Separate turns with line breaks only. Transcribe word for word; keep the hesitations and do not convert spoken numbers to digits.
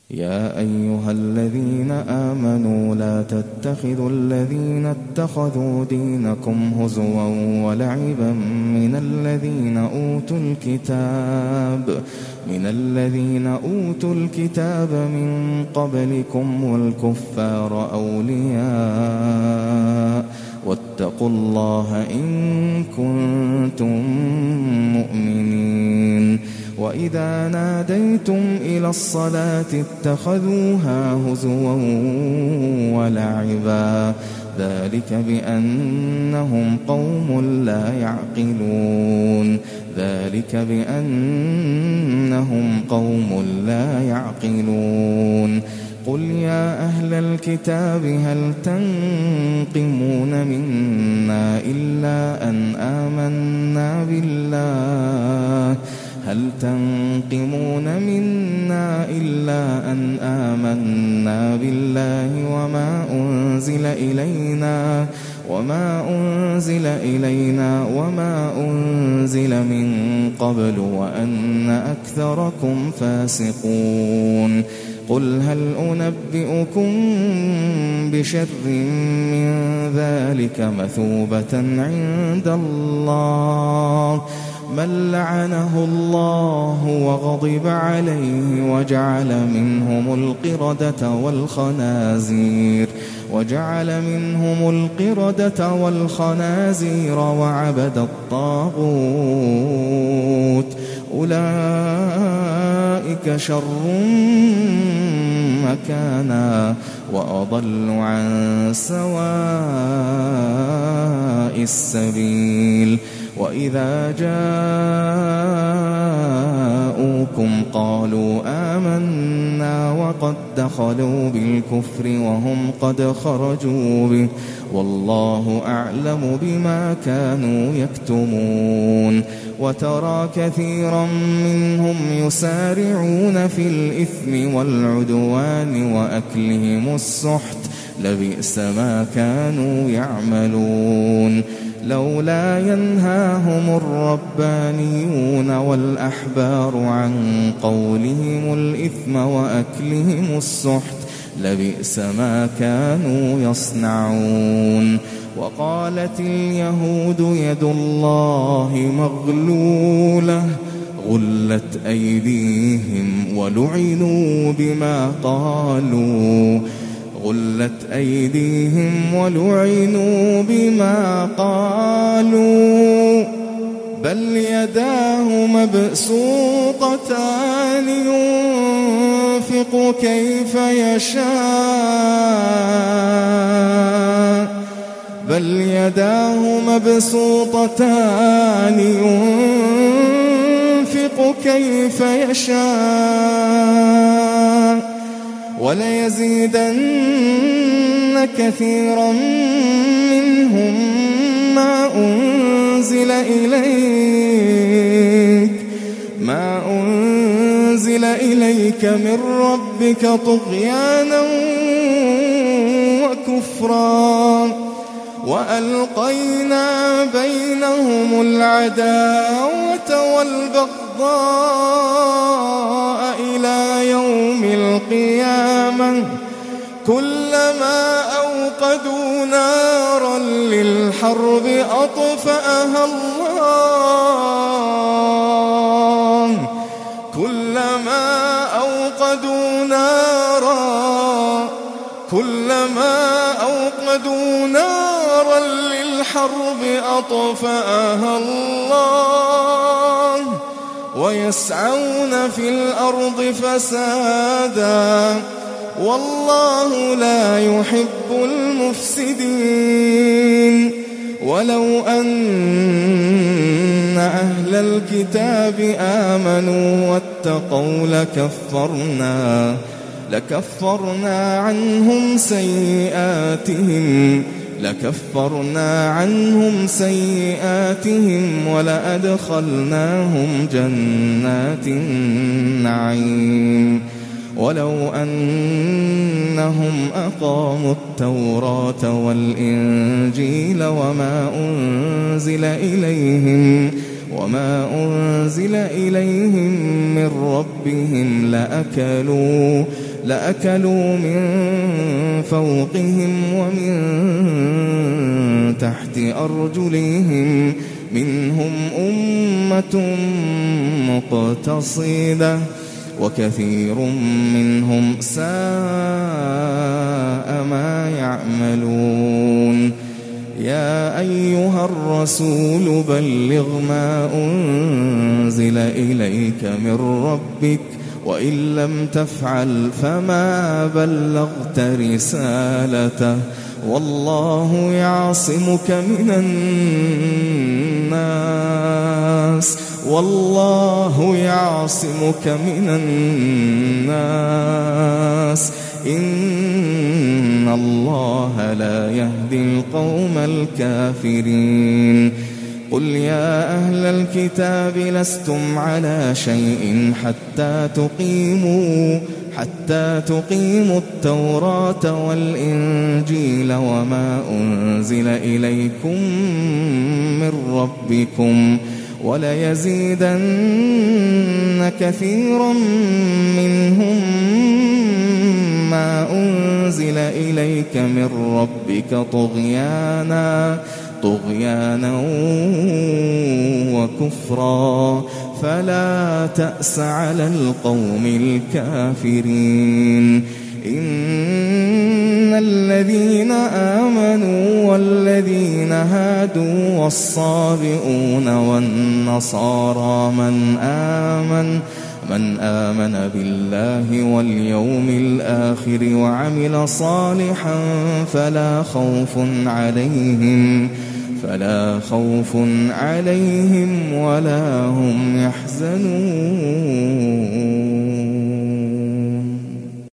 يا أيها الذين آمنوا لا تتخذوا الذين اتخذوا دينكم هزوا ولعبا من الذين أوتوا الكتاب من الذين أوتوا الكتاب من قبلكم والكفار أولياء واتقوا الله إن كنتم مؤمنين. وإذا ناديتم إلى الصلاة اتخذوها هزوا ولعبا ذلك بأنهم قوم لا يعقلون ذلك بأنهم قوم لا يعقلون. قل يا أهل الكتاب هل تنقمون منا إلا أن آمنا بالله هل تنقمون منا إلا أن آمنا بالله وما أنزل إلينا وما أنزل إلينا وما أنزل من قبل وأن أكثركم فاسقون. قل هل أنبئكم بشر من ذلك مثوبة عند الله من لعنه الله وغضب عليه وجعل منهم القردة والخنازير وجعل منهم القردة والخنازير وعبد الطاغوت أولئك شر مكانا وأضل عن سواء السبيل. وإذا جاءوكم قالوا آمنا وقد دخلوا بالكفر وهم قد خرجوا به والله أعلم بما كانوا يكتمون. وترى كثيرا منهم يسارعون في الإثم والعدوان وأكلهم السحت لبئس ما كانوا يعملون. لولا ينهاهم الربانيون والأحبار عن قولهم الإثم وأكلهم السحت لبئس ما كانوا يصنعون. وقالت اليهود يد الله مغلولة غلت أيديهم ولعنوا بما قالوا غلت أيديهم ولعنوا بما قالوا بل يداه مبسوطتان ينفق كيف يشاء بل يداه مبسوطتان ينفق كيف يشاء وليزيدن كثيرا منهم ما أنزل إليك ما أنزل إليك من ربك طغيانا وكفرا وألقينا بينهم العداوة والبغضاء إلى يوم القيامة كلما أوقدوا نارا للحرب أطفأها الله كلما أوقدوا نارا كلما أوقدوا نارا للحرب أطفأها الله ويسعون في الأرض فسادا والله لا يحب المفسدين. ولو أن أهل الكتاب آمنوا واتقوا لكفرنا لكفرنا عنهم سيئاتهم لكفرنا عنهم سيئاتهم ولأدخلناهم جنات النعيم. ولو أنهم أقاموا التوراة والإنجيل وما أنزل إليهم وما أنزل إليهم من ربهم لأكلوا لأكلوا من فوقهم ومن تحت أرجلهم منهم أمة مقتصدة وكثير منهم ساء ما يعملون. يا أيها الرسول بلغ ما أنزل إليك من ربك وإن لم تفعل فما بلغت رسالته والله يعصمك من الناس والله يعصمك من الناس إن الله لا يهدي القوم الكافرين. قل يا أهل الكتاب لستم على شيء حتى تقيموا حتى تقيموا التوراة والإنجيل وما أنزل إليكم من ربكم وليزيدن كثيرا منهم ما أنزل إليك من ربك طغيانا طغيانا وكفرا فلا تأس على القوم الكافرين. إن الذين آمنوا والذين هادوا والصابئون والنصارى من آمن من آمن بالله واليوم الآخر وعمل صالحا فلا خوف عليهم فلا خوف عليهم ولا هم يحزنون.